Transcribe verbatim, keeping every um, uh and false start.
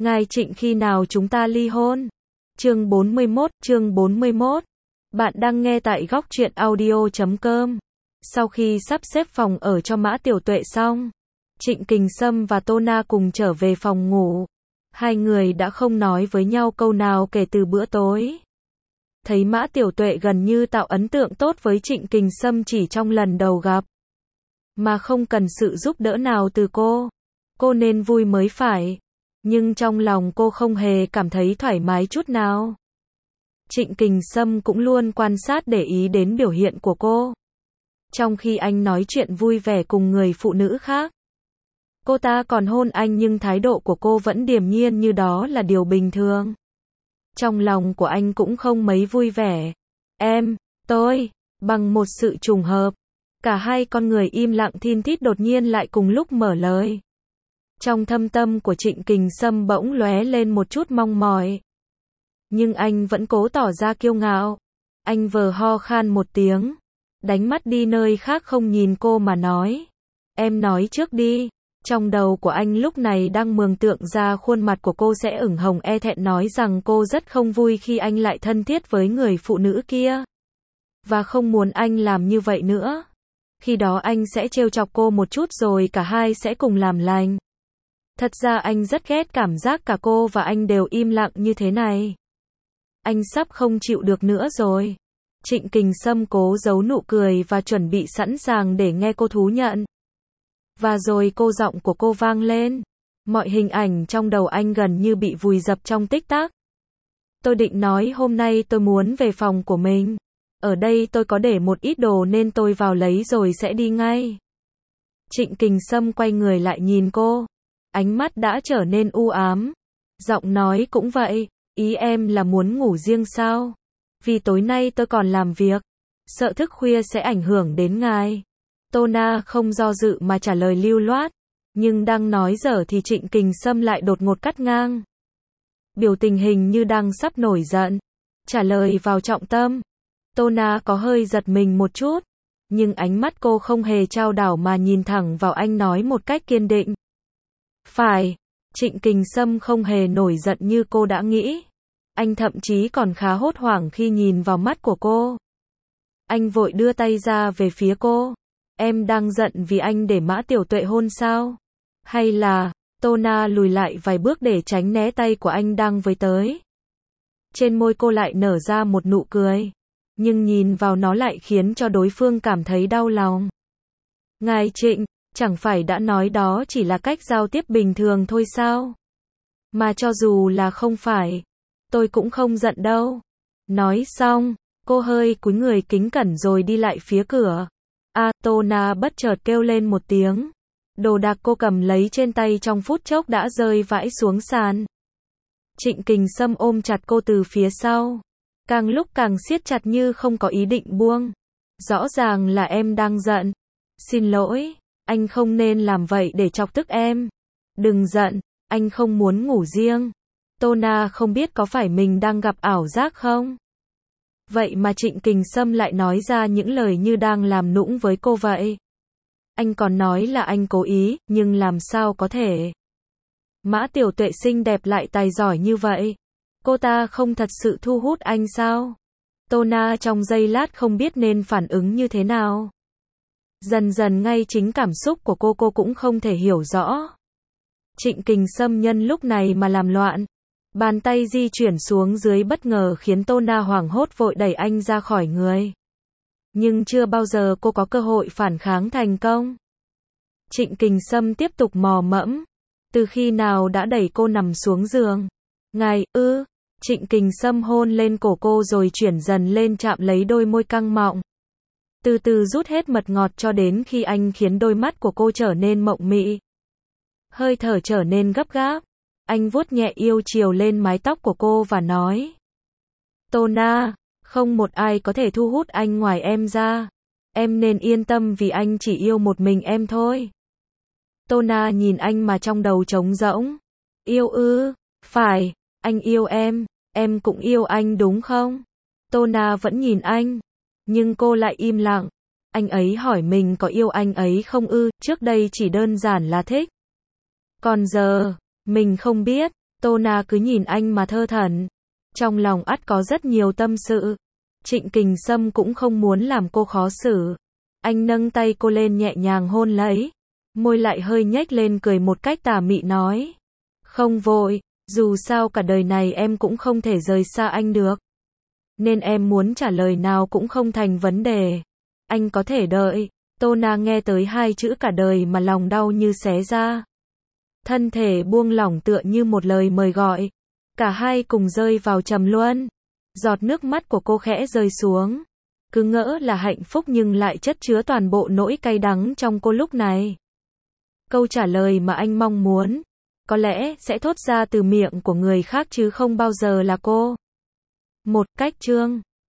Ngài Trịnh khi nào chúng ta ly hôn? Chương bốn mươi mốt, chương bốn mươi mốt. Bạn đang nghe tại góc truyện audio chấm com. Sau khi sắp xếp phòng ở cho Mã Tiểu Tuệ xong, Trịnh Kình Sâm và Tô Na cùng trở về phòng ngủ. Hai người đã không nói với nhau câu nào kể từ bữa tối. Thấy Mã Tiểu Tuệ gần như tạo ấn tượng tốt với Trịnh Kình Sâm chỉ trong lần đầu gặp, mà không cần sự giúp đỡ nào từ cô. Cô nên vui mới phải. Nhưng trong lòng cô không hề cảm thấy thoải mái chút nào. Trịnh Kình Sâm cũng luôn quan sát để ý đến biểu hiện của cô. Trong khi anh nói chuyện vui vẻ cùng người phụ nữ khác, cô ta còn hôn anh nhưng thái độ của cô vẫn điềm nhiên như đó là điều bình thường. Trong lòng của anh cũng không mấy vui vẻ. Em, tôi, bằng một sự trùng hợp, cả hai con người im lặng thin thít đột nhiên lại cùng lúc mở lời. Trong thâm tâm của Trịnh Kình Sâm bỗng lóe lên một chút mong mỏi. Nhưng anh vẫn cố tỏ ra kiêu ngạo. Anh vờ ho khan một tiếng, đánh mắt đi nơi khác không nhìn cô mà nói. Em nói trước đi. Trong đầu của anh lúc này đang mường tượng ra khuôn mặt của cô sẽ ửng hồng e thẹn nói rằng cô rất không vui khi anh lại thân thiết với người phụ nữ kia. Và không muốn anh làm như vậy nữa. Khi đó anh sẽ trêu chọc cô một chút rồi cả hai sẽ cùng làm lành. Thật ra anh rất ghét cảm giác cả cô và anh đều im lặng như thế này. Anh sắp không chịu được nữa rồi. Trịnh Kình Sâm cố giấu nụ cười và chuẩn bị sẵn sàng để nghe cô thú nhận. Và rồi cô giọng của cô vang lên. Mọi hình ảnh trong đầu anh gần như bị vùi dập trong tích tắc. Tôi định nói hôm nay tôi muốn về phòng của mình. Ở đây tôi có để một ít đồ nên tôi vào lấy rồi sẽ đi ngay. Trịnh Kình Sâm quay người lại nhìn cô. Ánh mắt đã trở nên u ám. Giọng nói cũng vậy. Ý em là muốn ngủ riêng sao? Vì tối nay tôi còn làm việc. Sợ thức khuya sẽ ảnh hưởng đến ngài. Tô Na không do dự mà trả lời lưu loát. Nhưng đang nói dở thì Trịnh Kình Sâm lại đột ngột cắt ngang. Biểu tình hình như đang sắp nổi giận. Trả lời vào trọng tâm. Tô Na có hơi giật mình một chút. Nhưng ánh mắt cô không hề chao đảo mà nhìn thẳng vào anh nói một cách kiên định. Phải. Trịnh Kình Sâm không hề nổi giận như cô đã nghĩ. Anh thậm chí còn khá hốt hoảng khi nhìn vào mắt của cô. Anh vội đưa tay ra về phía cô. Em đang giận vì anh để Mã Tiểu Tuệ hôn sao? Hay là... Tô Na lùi lại vài bước để tránh né tay của anh đang với tới. Trên môi cô lại nở ra một nụ cười. Nhưng nhìn vào nó lại khiến cho đối phương cảm thấy đau lòng. Ngài Trịnh, chẳng phải đã nói đó chỉ là cách giao tiếp bình thường thôi sao? Mà cho dù là không phải, tôi cũng không giận đâu. Nói xong, cô hơi cúi người kính cẩn rồi đi lại phía cửa. A, Tô Na bất chợt kêu lên một tiếng. Đồ đạc cô cầm lấy trên tay trong phút chốc đã rơi vãi xuống sàn. Trịnh Kình Sâm ôm chặt cô từ phía sau. Càng lúc càng siết chặt như không có ý định buông. Rõ ràng là em đang giận. Xin lỗi, anh không nên làm vậy để chọc tức em. Đừng giận, anh không muốn ngủ riêng. Tô Na không biết có phải mình đang gặp ảo giác không? Vậy mà Trịnh Kình Sâm lại nói ra những lời như đang làm nũng với cô vậy. Anh còn nói là anh cố ý, nhưng làm sao có thể? Mã Tiểu Tuệ xinh đẹp lại tài giỏi như vậy. Cô ta không thật sự thu hút anh sao? Tô Na trong giây lát không biết nên phản ứng như thế nào. Dần dần ngay chính cảm xúc của cô cô cũng không thể hiểu rõ. Trịnh Kình Sâm nhân lúc này mà làm loạn. Bàn tay di chuyển xuống dưới bất ngờ khiến Tô Na hoảng hốt vội đẩy anh ra khỏi người. Nhưng chưa bao giờ cô có cơ hội phản kháng thành công. Trịnh Kình Sâm tiếp tục mò mẫm. Từ khi nào đã đẩy cô nằm xuống giường? Ngài, ư? Trịnh Kình Sâm hôn lên cổ cô rồi chuyển dần lên chạm lấy đôi môi căng mọng. Từ từ rút hết mật ngọt cho đến khi anh khiến đôi mắt của cô trở nên mộng mị. Hơi thở trở nên gấp gáp. Anh vuốt nhẹ yêu chiều lên mái tóc của cô và nói. Tô Na, không một ai có thể thu hút anh ngoài em ra. Em nên yên tâm vì anh chỉ yêu một mình em thôi. Tô Na nhìn anh mà trong đầu trống rỗng. Yêu ư? Phải, anh yêu em, em cũng yêu anh đúng không? Tô Na vẫn nhìn anh, nhưng cô lại im lặng. Anh ấy hỏi mình có yêu anh ấy không ư, trước đây chỉ đơn giản là thích. Còn giờ, mình không biết. Tô Na cứ nhìn anh mà thơ thẩn. Trong lòng ắt có rất nhiều tâm sự. Trịnh Kình Sâm cũng không muốn làm cô khó xử. Anh nâng tay cô lên nhẹ nhàng hôn lấy. Môi lại hơi nhếch lên cười một cách tà mị nói. Không vội, dù sao cả đời này em cũng không thể rời xa anh được. Nên em muốn trả lời nào cũng không thành vấn đề. Anh có thể đợi. Tô Na nghe tới hai chữ cả đời mà lòng đau như xé ra. Thân thể buông lỏng tựa như một lời mời gọi. Cả hai cùng rơi vào trầm luân. Giọt nước mắt của cô khẽ rơi xuống. Cứ ngỡ là hạnh phúc nhưng lại chất chứa toàn bộ nỗi cay đắng trong cô lúc này. Câu trả lời mà anh mong muốn, có lẽ sẽ thốt ra từ miệng của người khác chứ không bao giờ là cô. Một cách chương